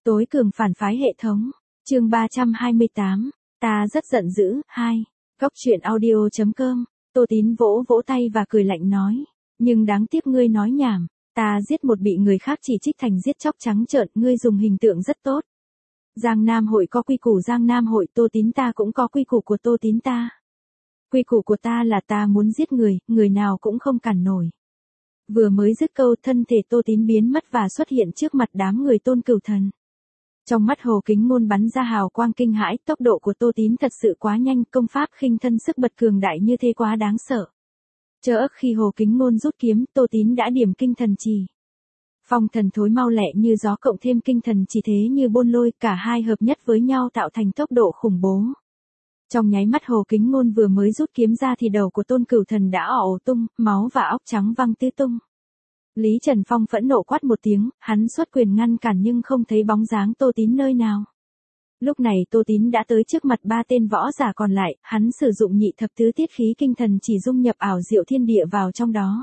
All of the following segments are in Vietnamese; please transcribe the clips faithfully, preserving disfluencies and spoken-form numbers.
Tối cường phản phái hệ thống. Chương ba trăm hai mươi tám. Ta rất giận dữ. hai. Góc truyện audio chấm com. Tô Tín vỗ vỗ tay và cười lạnh nói. Nhưng đáng tiếc ngươi nói nhảm. Ta giết một bị người khác chỉ trích thành giết chóc trắng trợn, ngươi dùng hình tượng rất tốt. Giang Nam hội có quy củ Giang Nam hội, Tô Tín ta cũng có quy củ của Tô Tín ta. Quy củ của ta là ta muốn giết người, người nào cũng không cản nổi. Vừa mới dứt câu, thân thể Tô Tín biến mất và xuất hiện trước mặt đám người Tôn Cửu Thần. Trong mắt Hồ Kính Ngôn bắn ra hào quang kinh hãi, tốc độ của Tô Tín thật sự quá nhanh, công pháp khinh thân sức bật cường đại như thế quá đáng sợ. Chớ ức khi Hồ Kính Ngôn rút kiếm, Tô Tín đã điểm kinh thần trì. Phong thần thối mau lẹ như gió cộng thêm kinh thần chỉ thế như bôn lôi, cả hai hợp nhất với nhau tạo thành tốc độ khủng bố. Trong nháy mắt Hồ Kính Ngôn vừa mới rút kiếm ra thì đầu của Tôn Cửu Thần đã ồ tung, máu và óc trắng văng tứ tung. Lý Trần Phong phẫn nộ quát một tiếng, hắn xuất quyền ngăn cản nhưng không thấy bóng dáng Tô Tín nơi nào. Lúc này Tô Tín đã tới trước mặt ba tên võ giả còn lại, hắn sử dụng nhị thập tứ tiết khí kinh thần chỉ dung nhập ảo diệu thiên địa vào trong đó.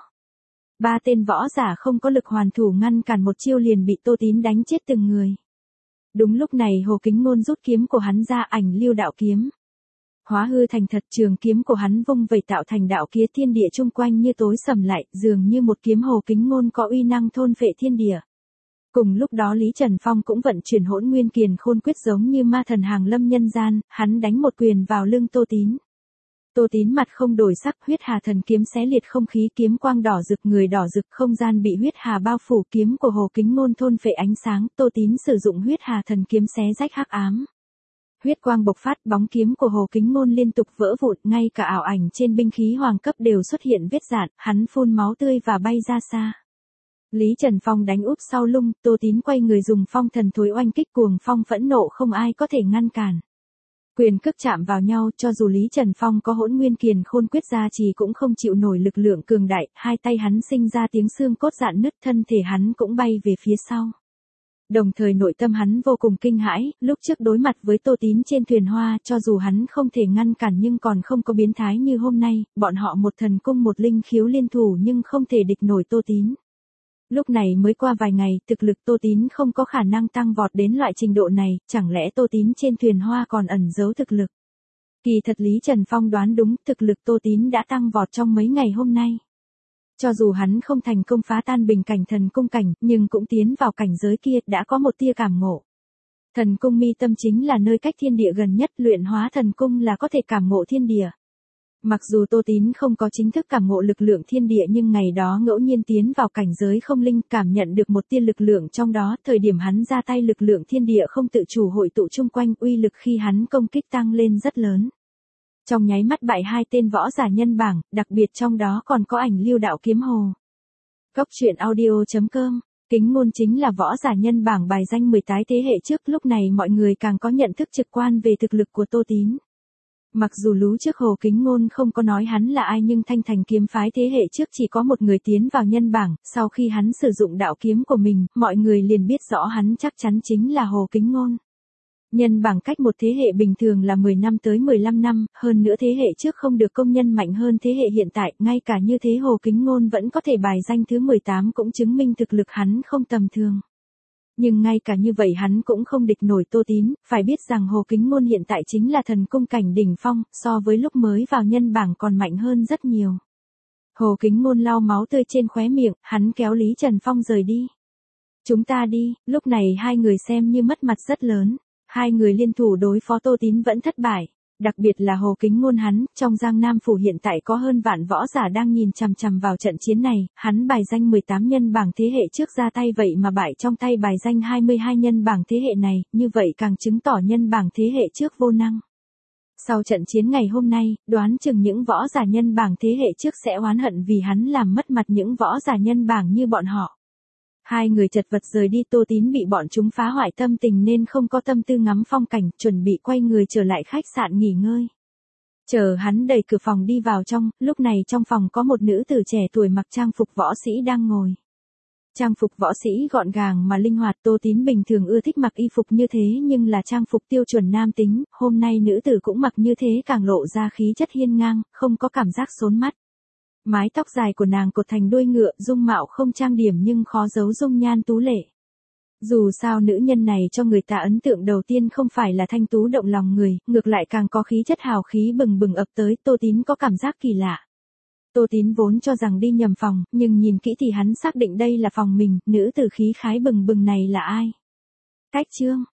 Ba tên võ giả không có lực hoàn thủ ngăn cản một chiêu liền bị Tô Tín đánh chết từng người. Đúng lúc này Hồ Kính Ngôn rút kiếm của hắn ra, ảnh lưu đạo kiếm. Hóa hư thành thật, trường kiếm của hắn vung vẩy tạo thành đạo kia, thiên địa chung quanh như tối sầm lại, dường như một kiếm Hồ Kính Ngôn có uy năng thôn phệ thiên địa. Cùng lúc đó Lý Trần Phong cũng vận chuyển Hỗn Nguyên Kiền Khôn Quyết giống như ma thần hàng lâm nhân gian, hắn đánh một quyền vào lưng Tô Tín. Tô Tín mặt không đổi sắc, huyết hà thần kiếm xé liệt không khí, kiếm quang đỏ rực, người đỏ rực, không gian bị huyết hà bao phủ, kiếm của Hồ Kính Ngôn thôn phệ ánh sáng, Tô Tín sử dụng huyết hà thần kiếm xé rách hắc ám. Huyết quang bộc phát, bóng kiếm của Hồ Kính Ngôn liên tục vỡ vụn, ngay cả ảo ảnh trên binh khí hoàng cấp đều xuất hiện vết rạn, hắn phun máu tươi và bay ra xa. Lý Trần Phong đánh úp sau lưng, Tô Tín quay người dùng phong thần thối oanh kích, cuồng phong phẫn nộ không ai có thể ngăn cản. Quyền cước chạm vào nhau, cho dù Lý Trần Phong có Hỗn Nguyên Kiền Khôn Quyết gia trì cũng không chịu nổi lực lượng cường đại, hai tay hắn sinh ra tiếng xương cốt rạn nứt, thân thể hắn cũng bay về phía sau. Đồng thời nội tâm hắn vô cùng kinh hãi, lúc trước đối mặt với Tô Tín trên thuyền hoa, cho dù hắn không thể ngăn cản nhưng còn không có biến thái như hôm nay, bọn họ một thần cung một linh khiếu liên thủ nhưng không thể địch nổi Tô Tín. Lúc này mới qua vài ngày, thực lực Tô Tín không có khả năng tăng vọt đến loại trình độ này, chẳng lẽ Tô Tín trên thuyền hoa còn ẩn giấu thực lực? Kỳ thật Lý Trần Phong đoán đúng, thực lực Tô Tín đã tăng vọt trong mấy ngày hôm nay. Cho dù hắn không thành công phá tan bình cảnh thần cung cảnh, nhưng cũng tiến vào cảnh giới kia, đã có một tia cảm ngộ. Thần cung mi tâm chính là nơi cách thiên địa gần nhất, luyện hóa thần cung là có thể cảm ngộ thiên địa. Mặc dù Tô Tín không có chính thức cảm ngộ lực lượng thiên địa nhưng ngày đó ngẫu nhiên tiến vào cảnh giới không linh, cảm nhận được một tia lực lượng trong đó, thời điểm hắn ra tay lực lượng thiên địa không tự chủ hội tụ chung quanh, uy lực khi hắn công kích tăng lên rất lớn. Trong nháy mắt bại hai tên võ giả nhân bảng, đặc biệt trong đó còn có ảnh lưu đạo kiếm hồ. Góc truyện audio chấm com. Kính Ngôn chính là võ giả nhân bảng bài danh mười tám thế hệ trước, lúc này mọi người càng có nhận thức trực quan về thực lực của Tô Tín. Mặc dù lú trước Hồ Kính Ngôn không có nói hắn là ai nhưng Thanh Thành kiếm phái thế hệ trước chỉ có một người tiến vào nhân bảng, sau khi hắn sử dụng đạo kiếm của mình, mọi người liền biết rõ hắn chắc chắn chính là Hồ Kính Ngôn. Nhân bảng cách một thế hệ bình thường là mười năm tới mười lăm năm, hơn nữa thế hệ trước không được công nhân mạnh hơn thế hệ hiện tại, ngay cả như thế Hồ Kính Ngôn vẫn có thể bài danh thứ mười tám cũng chứng minh thực lực hắn không tầm thường. Nhưng ngay cả như vậy hắn cũng không địch nổi Tô Tín, phải biết rằng Hồ Kính Ngôn hiện tại chính là thần cung cảnh đỉnh phong, so với lúc mới vào nhân bảng còn mạnh hơn rất nhiều. Hồ Kính Ngôn lau máu tươi trên khóe miệng, hắn kéo Lý Trần Phong rời đi. Chúng ta đi, lúc này hai người xem như mất mặt rất lớn. Hai người liên thủ đối phó Tô Tín vẫn thất bại, đặc biệt là Hồ Kính Ngôn hắn, trong Giang Nam phủ hiện tại có hơn vạn võ giả đang nhìn chằm chằm vào trận chiến này, hắn bài danh mười tám nhân bảng thế hệ trước ra tay vậy mà bại trong tay bài danh hai mươi hai nhân bảng thế hệ này, như vậy càng chứng tỏ nhân bảng thế hệ trước vô năng. Sau trận chiến ngày hôm nay, đoán chừng những võ giả nhân bảng thế hệ trước sẽ oán hận vì hắn làm mất mặt những võ giả nhân bảng như bọn họ. Hai người chật vật rời đi, Tô Tín bị bọn chúng phá hoại tâm tình nên không có tâm tư ngắm phong cảnh, chuẩn bị quay người trở lại khách sạn nghỉ ngơi. Chờ hắn đẩy cửa phòng đi vào trong, lúc này trong phòng có một nữ tử trẻ tuổi mặc trang phục võ sĩ đang ngồi. Trang phục võ sĩ gọn gàng mà linh hoạt, Tô Tín bình thường ưa thích mặc y phục như thế nhưng là trang phục tiêu chuẩn nam tính, hôm nay nữ tử cũng mặc như thế càng lộ ra khí chất hiên ngang, không có cảm giác xốn mắt. Mái tóc dài của nàng cột thành đuôi ngựa, dung mạo không trang điểm nhưng khó giấu dung nhan tú lệ. Dù sao nữ nhân này cho người ta ấn tượng đầu tiên không phải là thanh tú động lòng người, ngược lại càng có khí chất hào khí bừng bừng ập tới, Tô Tín có cảm giác kỳ lạ. Tô Tín vốn cho rằng đi nhầm phòng, nhưng nhìn kỹ thì hắn xác định đây là phòng mình, nữ tử khí khái bừng bừng này là ai? Cách Trương,